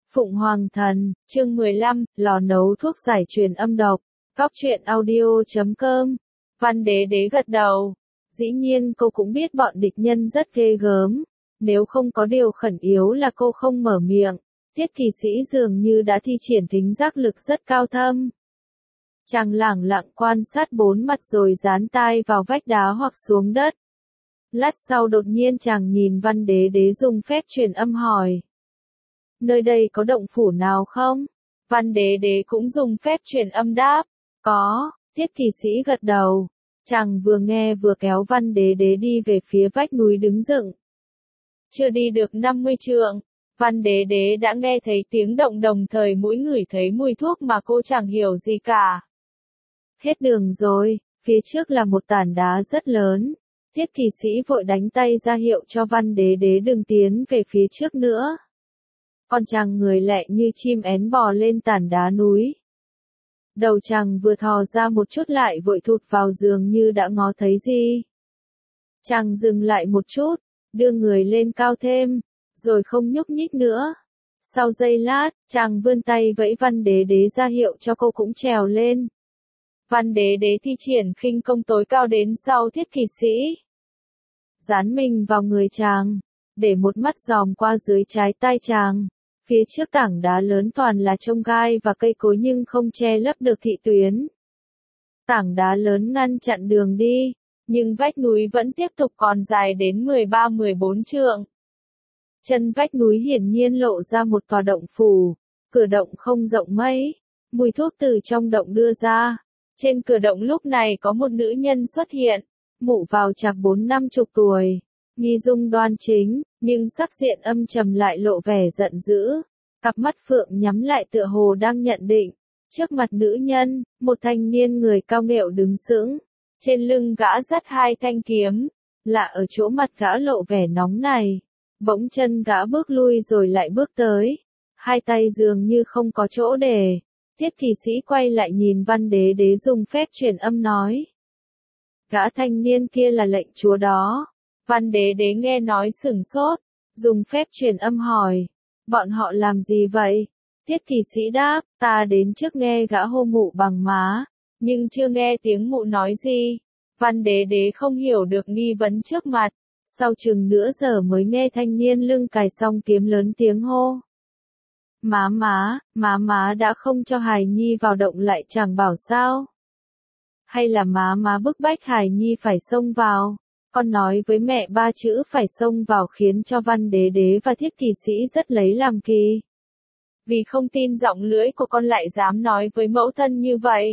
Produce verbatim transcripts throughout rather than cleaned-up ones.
Phụng Hoàng Thần, chương mười lăm, lò nấu thuốc giải truyền âm độc. Góc truyện audio chấm com. Văn Đế Đế gật đầu. Dĩ nhiên cô cũng biết bọn địch nhân rất ghê gớm. Nếu không có điều khẩn yếu là cô không mở miệng. Tiết Kỳ Sĩ dường như đã thi triển thính giác lực rất cao thâm. Chàng lẳng lặng quan sát bốn mặt rồi dán tai vào vách đá hoặc xuống đất. Lát sau đột nhiên chàng nhìn Văn Đế Đế dùng phép truyền âm hỏi. Nơi đây có động phủ nào không? Văn Đế Đế cũng dùng phép truyền âm đáp. Có, Tiết Kỳ Sĩ gật đầu. Chàng vừa nghe vừa kéo Văn Đế Đế đi về phía vách núi đứng dựng. Chưa đi được năm mươi trượng, Văn Đế Đế đã nghe thấy tiếng động, đồng thời mũi ngửi thấy mùi thuốc mà cô chẳng hiểu gì cả. Hết đường rồi, phía trước là một tảng đá rất lớn. Tiết Kỳ Sĩ vội đánh tay ra hiệu cho Văn Đế Đế đừng tiến về phía trước nữa. Còn chàng người lẹ như chim én bò lên tảng đá núi. Đầu chàng vừa thò ra một chút lại vội thụt vào giường như đã ngó thấy gì. Chàng dừng lại một chút, đưa người lên cao thêm, rồi không nhúc nhích nữa. Sau giây lát, chàng vươn tay vẫy Văn Đế Đế ra hiệu cho cô cũng trèo lên. Văn Đế Đế thi triển khinh công tối cao đến sau Tiết Kỳ Sĩ. Dán mình vào người chàng, để một mắt dòm qua dưới trái tai chàng. Phía trước tảng đá lớn toàn là chông gai và cây cối nhưng không che lấp được thị tuyến. Tảng đá lớn ngăn chặn đường đi, nhưng vách núi vẫn tiếp tục còn dài đến mười ba mười bốn trượng. Chân vách núi hiển nhiên lộ ra một tòa động phủ, cửa động không rộng mấy, mùi thuốc từ trong động đưa ra. Trên cửa động lúc này có một nữ nhân xuất hiện, mụ vào chạc bốn năm chục tuổi. Nghi dung đoan chính, nhưng sắc diện âm trầm lại lộ vẻ giận dữ. Cặp mắt phượng nhắm lại tựa hồ đang nhận định. Trước mặt nữ nhân, một thanh niên người cao nghệu đứng sững. Trên lưng gã dắt hai thanh kiếm. Lạ ở chỗ mặt gã lộ vẻ nóng này. Bỗng chân gã bước lui rồi lại bước tới. Hai tay dường như không có chỗ để. Tiết Kỳ Sĩ quay lại nhìn Văn Đế Đế dùng phép truyền âm nói. Gã thanh niên kia là lệnh chúa đó. Văn Đế Đế nghe nói sửng sốt, dùng phép truyền âm hỏi, bọn họ làm gì vậy? Tiết Kỳ Sĩ đáp, ta đến trước nghe gã hô mụ bằng má, nhưng chưa nghe tiếng mụ nói gì. Văn Đế Đế không hiểu được nghi vấn trước mặt, sau chừng nửa giờ mới nghe thanh niên lưng cài song kiếm lớn tiếng hô. Má má, má má đã không cho Hài Nhi vào động lại chẳng bảo sao? Hay là má má bức bách Hài Nhi phải xông vào? Con nói với mẹ ba chữ phải xông vào khiến cho Văn Đế Đế và Tiết Kỳ Sĩ rất lấy làm kỳ. Vì không tin giọng lưỡi của con lại dám nói với mẫu thân như vậy.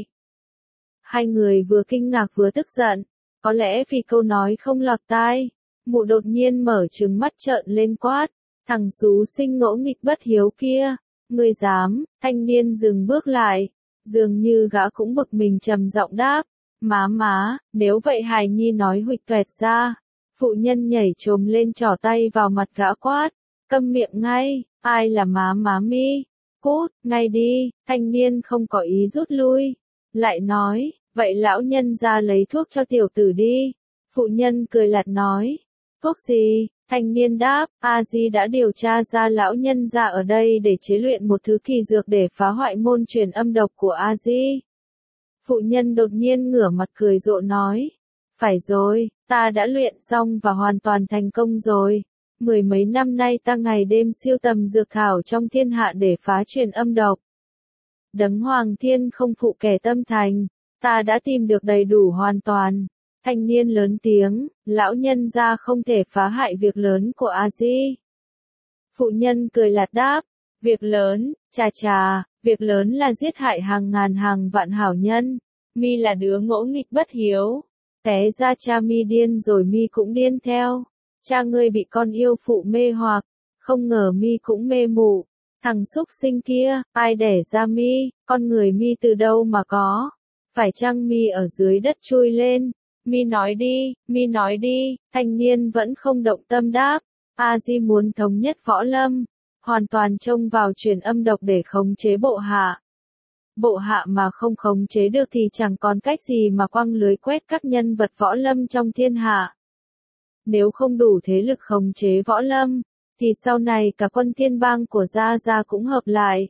Hai người vừa kinh ngạc vừa tức giận, có lẽ vì câu nói không lọt tai, mụ đột nhiên mở trừng mắt trợn lên quát, thằng xú sinh ngỗ nghịch bất hiếu kia, ngươi dám? Thanh niên dừng bước lại, dường như gã cũng bực mình trầm giọng đáp. Má má, nếu vậy Hài Nhi nói huỵch toẹt ra. Phụ nhân nhảy chồm lên trỏ tay vào mặt gã quát. Câm miệng ngay, ai là má má mi? Cút, ngay đi, thanh niên không có ý rút lui. Lại nói, vậy lão nhân ra lấy thuốc cho tiểu tử đi. Phụ nhân cười lạt nói. Thuốc gì? Thanh niên đáp, A-di đã điều tra ra lão nhân ra ở đây để chế luyện một thứ kỳ dược để phá hoại môn truyền âm độc của A-di. Phụ nhân đột nhiên ngửa mặt cười rộ nói. Phải rồi, ta đã luyện xong và hoàn toàn thành công rồi. Mười mấy năm nay ta ngày đêm siêu tầm dược thảo trong thiên hạ để phá truyền âm độc. Đấng Hoàng Thiên không phụ kẻ tâm thành, ta đã tìm được đầy đủ hoàn toàn. Thanh niên lớn tiếng, lão nhân gia không thể phá hại việc lớn của A-di. Phụ nhân cười lạt đáp, việc lớn, chà chà, việc lớn là giết hại hàng ngàn hàng vạn hảo nhân. Mi là đứa ngỗ nghịch bất hiếu. Té ra cha mi điên rồi mi cũng điên theo. Cha ngươi bị con yêu phụ mê hoặc, không ngờ mi cũng mê mụ. Thằng súc sinh kia, ai đẻ ra mi, con người mi từ đâu mà có? Phải chăng mi ở dưới đất chui lên? Mi nói đi, mi nói đi. Thanh niên vẫn không động tâm đáp. A-di muốn thống nhất võ lâm, hoàn toàn trông vào truyền âm độc để khống chế bộ hạ. Bộ hạ mà không khống chế được thì chẳng còn cách gì mà quăng lưới quét các nhân vật võ lâm trong thiên hạ. Nếu không đủ thế lực khống chế võ lâm, thì sau này cả quân thiên bang của Gia Gia cũng hợp lại.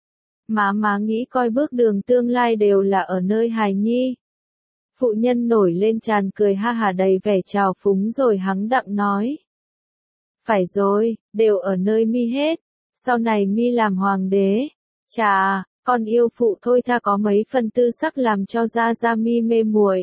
Má má nghĩ coi bước đường tương lai đều là ở nơi hài nhi. Phụ nhân nổi lên tràn cười ha hả đầy vẻ trào phúng rồi hắng đặng nói. Phải rồi, đều ở nơi mi hết, sau này mi làm hoàng đế. Chà, con yêu phụ thôi tha có mấy phần tư sắc làm cho Gia Gia mi mê muội.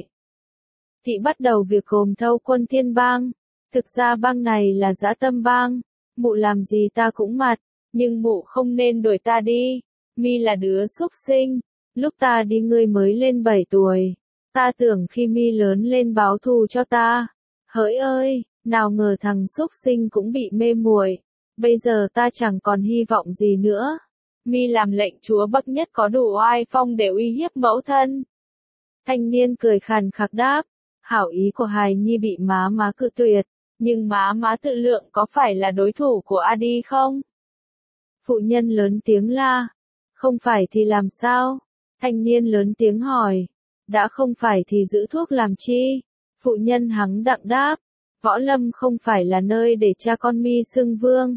Thị bắt đầu việc gồm thâu quân thiên bang. Thực ra bang này là dã tâm bang, mụ làm gì ta cũng mặt, nhưng mụ không nên đuổi ta đi. Mi là đứa xúc sinh, lúc ta đi ngươi mới lên bảy tuổi, ta tưởng khi mi lớn lên báo thù cho ta. Hỡi ơi, nào ngờ thằng xúc sinh cũng bị mê muội, bây giờ ta chẳng còn hy vọng gì nữa. Mi làm lệnh chúa bậc nhất có đủ oai phong để uy hiếp mẫu thân. Thanh niên cười khàn khặc đáp, hảo ý của hài nhi bị má má cự tuyệt, nhưng má má tự lượng có phải là đối thủ của Adi không? Phụ nhân lớn tiếng la, không phải thì làm sao? Thanh niên lớn tiếng hỏi, đã không phải thì giữ thuốc làm chi? Phụ nhân hắng đặng đáp, võ lâm không phải là nơi để cha con mi xưng vương.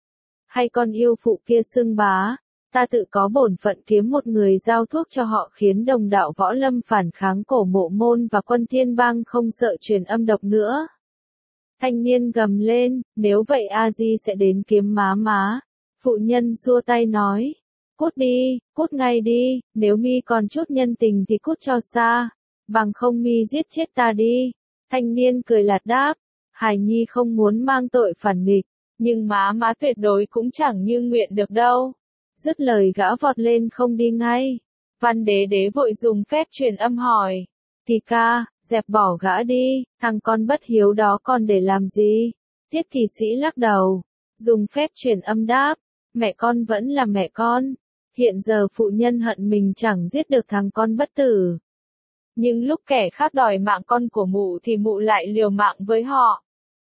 Hay con yêu phụ kia xưng bá, ta tự có bổn phận kiếm một người giao thuốc cho họ khiến đồng đạo võ lâm phản kháng Cổ Mộ Môn và quân thiên bang không sợ truyền âm độc nữa. Thanh niên gầm lên, nếu vậy A Di sẽ đến kiếm má má. Phụ nhân xua tay nói, cút đi, cút ngay đi, nếu mi còn chút nhân tình thì cút cho xa, bằng không mi giết chết ta đi. Thanh niên cười lạt đáp, hài nhi không muốn mang tội phản nghịch, nhưng má má tuyệt đối cũng chẳng như nguyện được đâu. Dứt lời gã vọt lên không đi ngay. Văn đế đế vội dùng phép truyền âm hỏi, thì ca, dẹp bỏ gã đi, thằng con bất hiếu đó còn để làm gì? Tiết Kỳ Sĩ lắc đầu, dùng phép truyền âm đáp, mẹ con vẫn là mẹ con. Hiện giờ phụ nhân hận mình chẳng giết được thằng con bất tử. Nhưng lúc kẻ khác đòi mạng con của mụ thì mụ lại liều mạng với họ.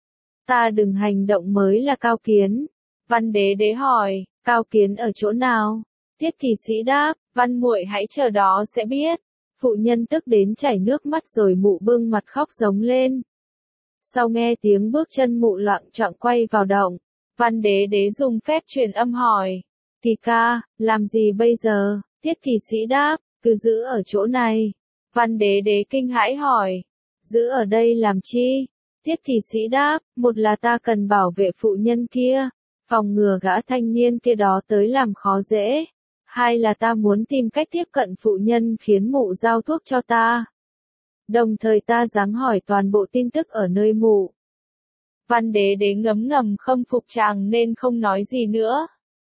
Ta đừng hành động mới là cao kiến. Văn đế đế hỏi, cao kiến ở chỗ nào? Tiết Kỳ Sĩ đáp, văn muội hãy chờ đó sẽ biết. Phụ nhân tức đến chảy nước mắt rồi mụ bưng mặt khóc giống lên. Sau nghe tiếng bước chân mụ loạng choạng quay vào động, văn đế đế dùng phép truyền âm hỏi, Kỳ ca, làm gì bây giờ? Tiết Kỳ Sĩ đáp, cứ giữ ở chỗ này. Văn đế đế kinh hãi hỏi, giữ ở đây làm chi? Tiết Kỳ Sĩ đáp, một là ta cần bảo vệ phụ nhân kia, phòng ngừa gã thanh niên kia đó tới làm khó dễ. Hai là ta muốn tìm cách tiếp cận phụ nhân khiến mụ giao thuốc cho ta. Đồng thời ta giáng hỏi toàn bộ tin tức ở nơi mụ. Văn đế đế ngấm ngầm khâm phục chàng nên không nói gì nữa.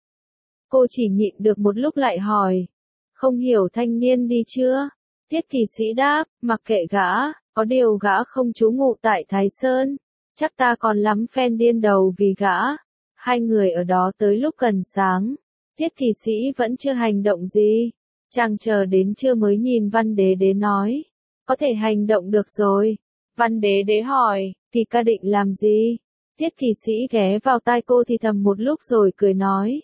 Cô chỉ nhịn được một lúc lại hỏi, không hiểu thanh niên đi chưa? Tiết Kỳ Sĩ đáp, mặc kệ gã, có điều gã không trú ngụ tại Thái Sơn, chắc ta còn lắm phen điên đầu vì gã. Hai người ở đó tới lúc gần sáng. Tiết Kỳ Sĩ vẫn chưa hành động gì, chàng chờ đến trưa mới nhìn văn đế đế nói, có thể hành động được rồi. Văn đế đế hỏi, thì ca định làm gì? Tiết Kỳ Sĩ ghé vào tai cô thì thầm một lúc rồi cười nói,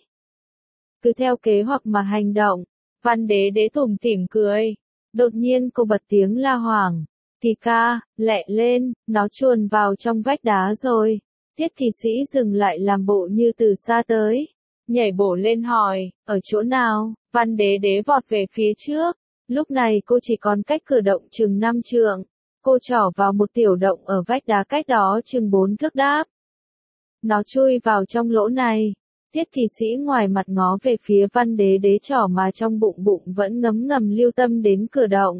cứ theo kế hoạch mà hành động. Văn đế đế tủm tỉm cười, đột nhiên cô bật tiếng la hoảng, thì ca, lẹ lên, nó chuồn vào trong vách đá rồi. Tiết Kỳ Sĩ dừng lại làm bộ như từ xa tới. Nhảy bổ lên hỏi, ở chỗ nào? Văn đế đế vọt về phía trước. Lúc này cô chỉ còn cách cửa động chừng năm trượng. Cô trỏ vào một tiểu động ở vách đá cách đó chừng bốn thước đáp. Nó chui vào trong lỗ này. Tiết Kỳ Sĩ ngoài mặt ngó về phía văn đế đế trỏ mà trong bụng bụng vẫn ngấm ngầm lưu tâm đến cửa động.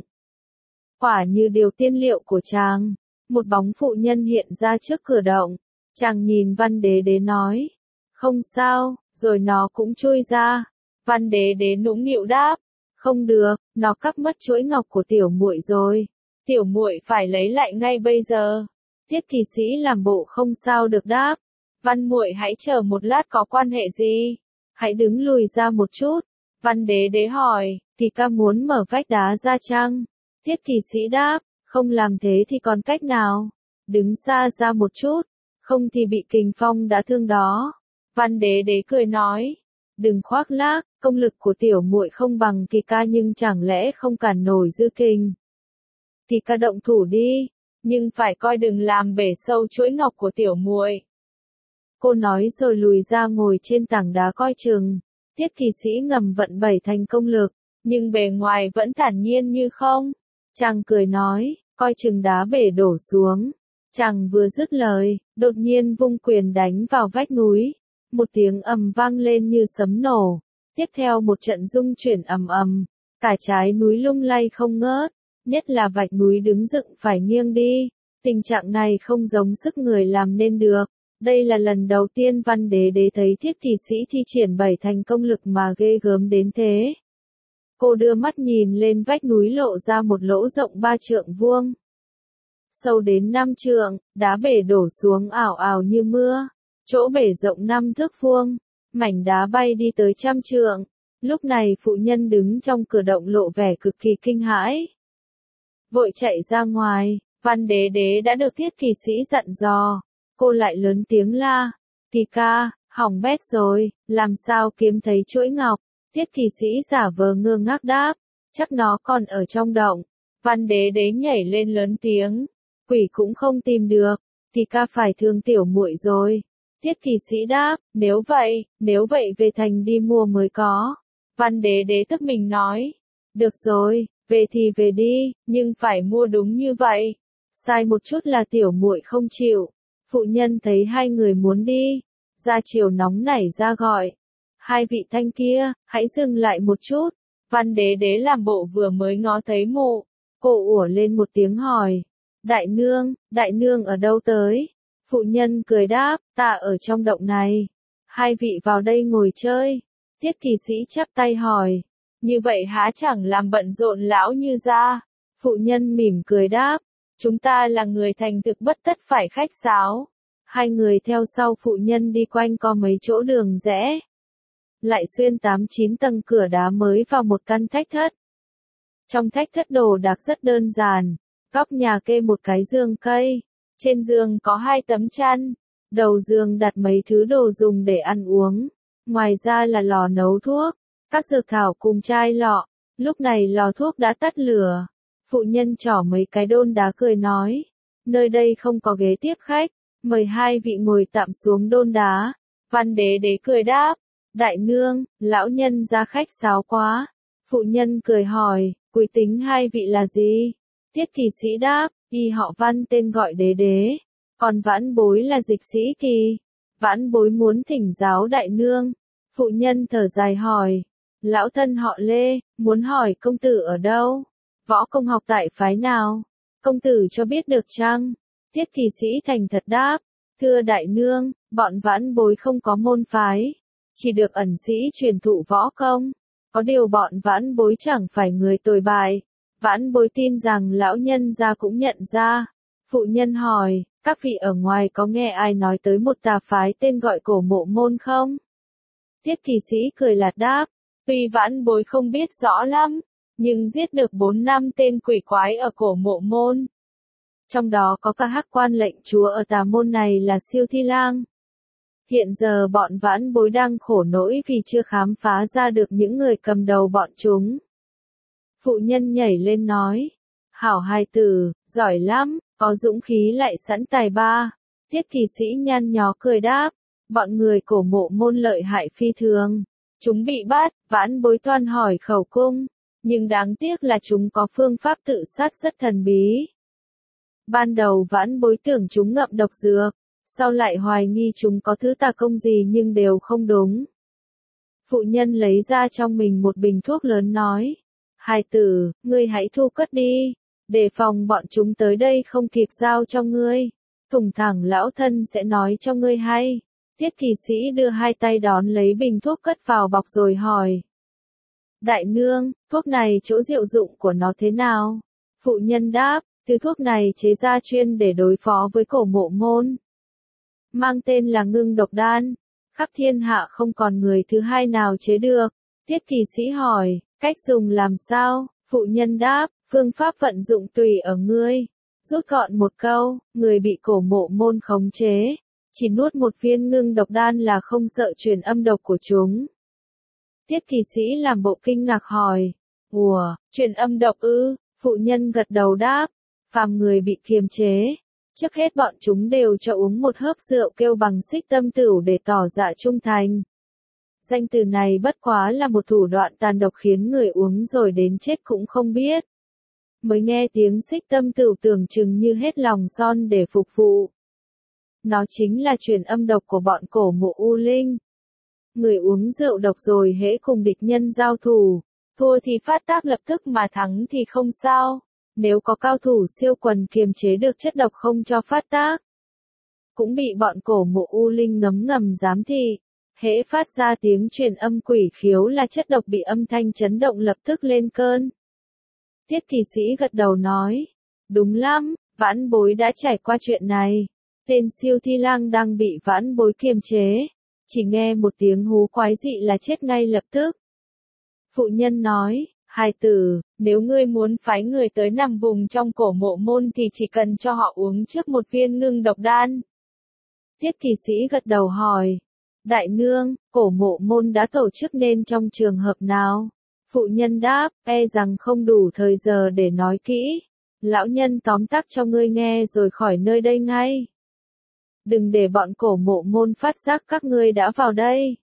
Quả như điều tiên liệu của chàng. Một bóng phụ nhân hiện ra trước cửa động. Chàng nhìn văn đế đế nói, không sao. Rồi nó cũng chui ra. Văn đế đế nũng nịu đáp, không được, nó cắp mất chuỗi ngọc của tiểu muội rồi. Tiểu muội phải lấy lại ngay bây giờ. Tiết Kỳ Sĩ làm bộ không sao được đáp, văn muội hãy chờ một lát, có quan hệ gì? Hãy đứng lùi ra một chút. Văn đế đế hỏi, thì ca muốn mở vách đá ra chăng? Tiết Kỳ Sĩ đáp, không làm thế thì còn cách nào? Đứng xa ra một chút, không thì bị kình phong đã thương đó. Văn đế đế cười nói, đừng khoác lác, công lực của tiểu muội không bằng Kỳ ca nhưng chẳng lẽ không cản nổi dư kình. Kỳ ca động thủ đi, nhưng phải coi đừng làm bể sâu chuỗi ngọc của tiểu muội. Cô nói rồi lùi ra ngồi trên tảng đá coi chừng. Tiết kỳ sĩ ngầm vận bảy thành công lực, nhưng bề ngoài vẫn thản nhiên như không. Chàng cười nói, coi chừng đá bể đổ xuống. Chàng vừa dứt lời, đột nhiên vung quyền đánh vào vách núi. Một tiếng ầm vang lên như sấm nổ. Tiếp theo một trận rung chuyển ầm ầm, cả trái núi lung lay không ngớt, nhất là vách núi đứng dựng phải nghiêng đi. Tình trạng này không giống sức người làm nên được. Đây là lần đầu tiên Văn Đế Đế thấy Thiết Kỳ Sĩ thi triển bảy thành công lực mà ghê gớm đến thế. Cô đưa mắt nhìn lên vách núi lộ ra một lỗ rộng ba trượng vuông. Sâu đến năm trượng, đá bể đổ xuống ảo ảo như mưa. Chỗ bể rộng năm thước vuông, mảnh đá bay đi tới trăm trượng. Lúc này phụ nhân đứng trong cửa động lộ vẻ cực kỳ kinh hãi. Vội chạy ra ngoài, Văn Đế Đế đã được Thiết Kỳ Sĩ dặn dò. Cô lại lớn tiếng la, Kỳ ca, hỏng bét rồi, làm sao kiếm thấy chuỗi ngọc? Thiết Kỳ Sĩ giả vờ ngơ ngác đáp, chắc nó còn ở trong động. Văn Đế Đế nhảy lên lớn tiếng, quỷ cũng không tìm được, Kỳ ca phải thương tiểu muội rồi. Thiết Kỳ Sĩ đáp, nếu vậy, nếu vậy về thành đi mua mới có. Văn Đế Đế tức mình nói, được rồi, về thì về đi, nhưng phải mua đúng như vậy. Sai một chút là tiểu muội không chịu. Phụ nhân thấy hai người muốn đi, ra chiều nóng nảy ra gọi. Hai vị thanh kia, hãy dừng lại một chút. Văn Đế Đế làm bộ vừa mới ngó thấy mụ. Cô ủa lên một tiếng hỏi. Đại nương, đại nương ở đâu tới? Phụ nhân cười đáp, ta ở trong động này. Hai vị vào đây ngồi chơi. Thiết Kỳ Sĩ chắp tay hỏi. Như vậy há chẳng làm bận rộn lão như ra. Phụ nhân mỉm cười đáp. Chúng ta là người thành thực bất tất phải khách sáo. Hai người theo sau phụ nhân đi quanh co mấy chỗ đường rẽ. Lại xuyên tám chín tầng cửa đá mới vào một căn thách thất. Trong thách thất đồ đạc rất đơn giản. Góc nhà kê một cái giường cây. Trên giường có hai tấm chăn. Đầu giường đặt mấy thứ đồ dùng để ăn uống. Ngoài ra là lò nấu thuốc, các dược thảo cùng chai lọ. Lúc này lò thuốc đã tắt lửa. Phụ nhân trỏ mấy cái đôn đá cười nói. Nơi đây không có ghế tiếp khách. Mời hai vị ngồi tạm xuống đôn đá. Văn Đế Đế cười đáp. Đại nương, lão nhân ra khách sáo quá. Phụ nhân cười hỏi, quý tính hai vị là gì? Thiết Kỳ Sĩ đáp, y họ Văn tên gọi Đế Đế. Còn vãn bối là Dịch Sĩ Kỳ. Vãn bối muốn thỉnh giáo đại nương. Phụ nhân thở dài hỏi. Lão thân họ Lê, muốn hỏi công tử ở đâu? Võ công học tại phái nào? Công tử cho biết được chăng? Thiết Kỳ Sĩ thành thật đáp. Thưa đại nương, bọn vãn bối không có môn phái. Chỉ được ẩn sĩ truyền thụ võ công. Có điều bọn vãn bối chẳng phải người tồi bại. Vãn bối tin rằng lão nhân gia cũng nhận ra. Phụ nhân hỏi, các vị ở ngoài có nghe ai nói tới một tà phái tên gọi Cổ Mộ Môn không? Thiết Kỳ Sĩ cười lạt đáp, tuy vãn bối không biết rõ lắm, nhưng giết được bốn năm tên quỷ quái ở Cổ Mộ Môn. Trong đó có cả hắc quan lệnh chúa ở tà môn này là Siêu Thi Lang. Hiện giờ bọn vãn bối đang khổ nỗi vì chưa khám phá ra được những người cầm đầu bọn chúng. Phụ nhân nhảy lên nói, hảo hài tử, giỏi lắm, có dũng khí lại sẵn tài ba. Thiết Kỳ Sĩ nhăn nhó cười đáp, bọn người Cổ Mộ Môn lợi hại phi thường. Chúng bị bắt, vãn bối toan hỏi khẩu cung, nhưng đáng tiếc là chúng có phương pháp tự sát rất thần bí. Ban đầu vãn bối tưởng chúng ngậm độc dược, sau lại hoài nghi chúng có thứ tà công gì nhưng đều không đúng. Phụ nhân lấy ra trong mình một bình thuốc lớn nói, hài tử, ngươi hãy thu cất đi, đề phòng bọn chúng tới đây không kịp giao cho ngươi. Thủng thẳng lão thân sẽ nói cho ngươi hay. Thiết Kỳ Sĩ đưa hai tay đón lấy bình thuốc cất vào bọc rồi hỏi. Đại nương, thuốc này chỗ diệu dụng của nó thế nào? Phụ nhân đáp, thứ thuốc này chế ra chuyên để đối phó với Cổ Mộ Môn. Mang tên là ngưng độc đan. Khắp thiên hạ không còn người thứ hai nào chế được. Thiết Kỳ Sĩ hỏi, cách dùng làm sao? Phụ nhân đáp, phương pháp vận dụng tùy ở ngươi. Rút gọn một câu, người bị Cổ Mộ Môn khống chế. Chỉ nuốt một viên ngưng độc đan là không sợ truyền âm độc của chúng. Thiết Kỳ Sĩ làm bộ kinh ngạc hỏi. Ủa, truyền âm độc ư? Phụ nhân gật đầu đáp. Phàm người bị kiềm chế. Trước hết bọn chúng đều cho uống một hớp rượu kêu bằng xích tâm tửu để tỏ dạ trung thành. Danh từ này bất quá là một thủ đoạn tàn độc khiến người uống rồi đến chết cũng không biết. Mới nghe tiếng xích tâm tửu tưởng chừng như hết lòng son để phục vụ. Nó chính là truyền âm độc của bọn cổ mộ U Linh. Người uống rượu độc rồi hễ cùng địch nhân giao thủ, thua thì phát tác lập tức mà thắng thì không sao. Nếu có cao thủ siêu quần kiềm chế được chất độc không cho phát tác, cũng bị bọn cổ mộ U Linh ngấm ngầm giám thị. Hễ phát ra tiếng truyền âm quỷ khiếu là chất độc bị âm thanh chấn động lập tức lên cơn. Tiết Kỳ Sĩ gật đầu nói, đúng lắm, vãn bối đã trải qua chuyện này. Tên siêu thi lang đang bị vãn bối kiềm chế, chỉ nghe một tiếng hú quái dị là chết ngay lập tức. Phụ nhân nói, hài tử, nếu ngươi muốn phái người tới nằm vùng trong cổ mộ môn thì chỉ cần cho họ uống trước một viên ngưng độc đan. Tiết Kỳ Sĩ gật đầu hỏi, đại nương, cổ mộ môn đã tổ chức nên trong trường hợp nào? Phụ nhân đáp, e rằng không đủ thời giờ để nói kỹ. Lão nhân tóm tắt cho ngươi nghe rồi khỏi nơi đây ngay. Đừng để bọn cổ mộ môn phát giác các ngươi đã vào đây.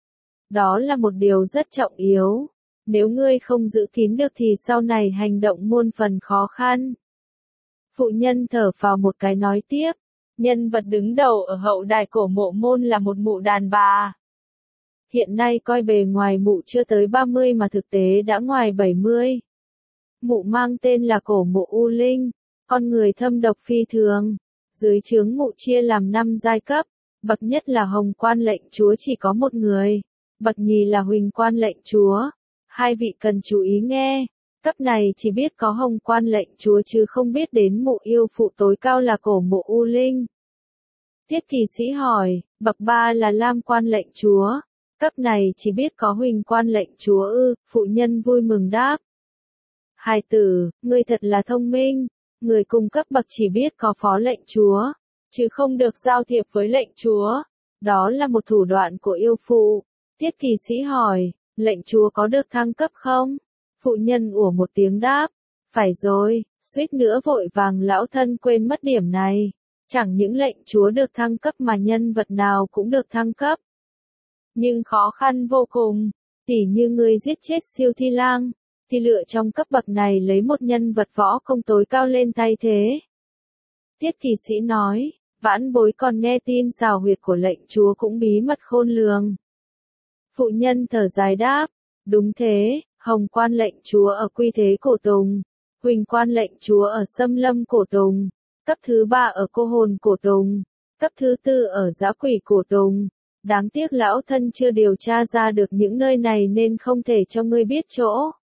Đó là một điều rất trọng yếu. Nếu ngươi không giữ kín được thì sau này hành động muôn phần khó khăn. Phụ nhân thở phào một cái nói tiếp. Nhân vật đứng đầu ở hậu đài cổ mộ môn là một mụ đàn bà. Hiện nay coi bề ngoài mụ chưa tới ba mươi mà thực tế đã ngoài bảy mươi. Mụ mang tên là cổ mộ U Linh, con người thâm độc phi thường. Dưới trướng mụ chia làm năm giai cấp, bậc nhất là Hồng Quan lệnh chúa chỉ có một người, bậc nhì là Huỳnh Quan lệnh chúa. Hai vị cần chú ý nghe, cấp này chỉ biết có Hồng Quan lệnh chúa chứ không biết đến mụ yêu phụ tối cao là cổ mộ U Linh. Tiết Kỳ Sĩ hỏi, bậc ba là Lam Quan lệnh chúa, cấp này chỉ biết có Huỳnh Quan lệnh chúa ư, phụ nhân vui mừng đáp. Hài tử, ngươi thật là thông minh, người cùng cấp bậc chỉ biết có phó lệnh chúa, chứ không được giao thiệp với lệnh chúa. Đó là một thủ đoạn của yêu phụ. Tiết Kỳ Sĩ hỏi, lệnh chúa có được thăng cấp không? Phụ nhân ủa một tiếng đáp, phải rồi, suýt nữa vội vàng lão thân quên mất điểm này. Chẳng những lệnh chúa được thăng cấp mà nhân vật nào cũng được thăng cấp. Nhưng khó khăn vô cùng, tỉ như người giết chết siêu thi lang, thì lựa trong cấp bậc này lấy một nhân vật võ công tối cao lên thay thế. Tiết Kỳ Sĩ nói, vãn bối còn nghe tin xào huyệt của lệnh chúa cũng bí mật khôn lường. Phụ nhân thở dài đáp, đúng thế, Hồng Quan lệnh chúa ở Quy Thế Cổ Tùng, Huỳnh Quan lệnh chúa ở Xâm Lâm Cổ Tùng, cấp thứ ba ở Cô Hồn Cổ Tùng, cấp thứ tư ở Dã Quỷ Cổ Tùng. Đáng tiếc lão thân chưa điều tra ra được những nơi này nên không thể cho ngươi biết chỗ.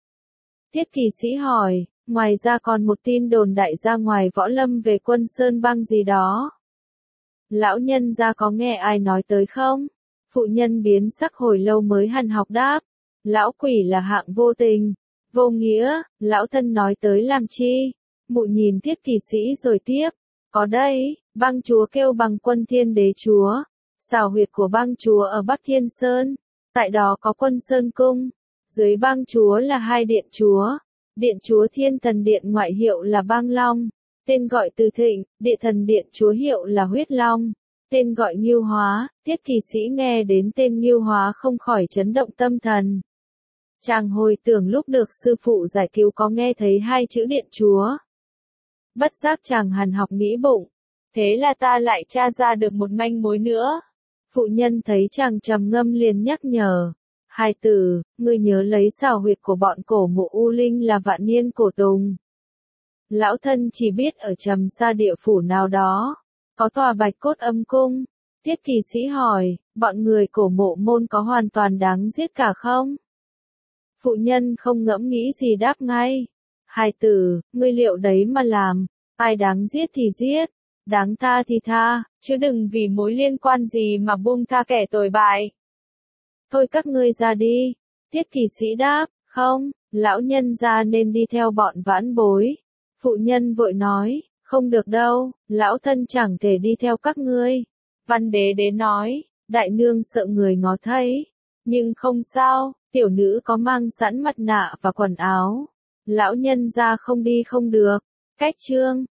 Tiết Kỳ Sĩ hỏi, ngoài ra còn một tin đồn đại ra ngoài võ lâm về quân Sơn Bang gì đó. Lão nhân gia có nghe ai nói tới không? Phụ nhân biến sắc hồi lâu mới hằn học đáp. Lão quỷ là hạng vô tình, vô nghĩa, lão thân nói tới làm chi? Mụ nhìn Tiết Kỳ Sĩ rồi tiếp. Có đây, bang chúa kêu bằng quân thiên đế chúa. Xào huyệt của bang chúa ở Bắc Thiên Sơn. Tại đó có quân Sơn Cung. Dưới bang chúa là hai điện chúa. Điện chúa Thiên Thần Điện ngoại hiệu là Bang Long. Tên gọi Từ Thịnh, địa thần điện chúa hiệu là Huyết Long. Tên gọi Nghiêu Hóa, Tiết Kỳ Sĩ nghe đến tên Nghiêu Hóa không khỏi chấn động tâm thần. Chàng hồi tưởng lúc được sư phụ giải cứu có nghe thấy hai chữ điện chúa. Bất giác chàng hằn học nghĩ bụng. Thế là ta lại tra ra được một manh mối nữa. Phụ nhân thấy chàng trầm ngâm liền nhắc nhở. Hài tử, ngươi nhớ lấy xào huyệt của bọn cổ mộ U Linh là Vạn Niên Cổ Tùng. Lão thân chỉ biết ở trầm xa địa phủ nào đó, có tòa Bạch Cốt Âm Cung. Tiết Kỳ Sĩ hỏi, bọn người cổ mộ môn có hoàn toàn đáng giết cả không? Phụ nhân không ngẫm nghĩ gì đáp ngay. Hài tử, ngươi liệu đấy mà làm, ai đáng giết thì giết, đáng tha thì tha, chứ đừng vì mối liên quan gì mà buông tha kẻ tồi bại. Thôi các ngươi ra đi. Tiết Kỳ Sĩ đáp, không, lão nhân ra nên đi theo bọn vãn bối. Phụ nhân vội nói, không được đâu, lão thân chẳng thể đi theo các ngươi. Văn Đế Đế nói, đại nương sợ người ngó thấy. Nhưng không sao, tiểu nữ có mang sẵn mặt nạ và quần áo. Lão nhân ra không đi không được. Cách chương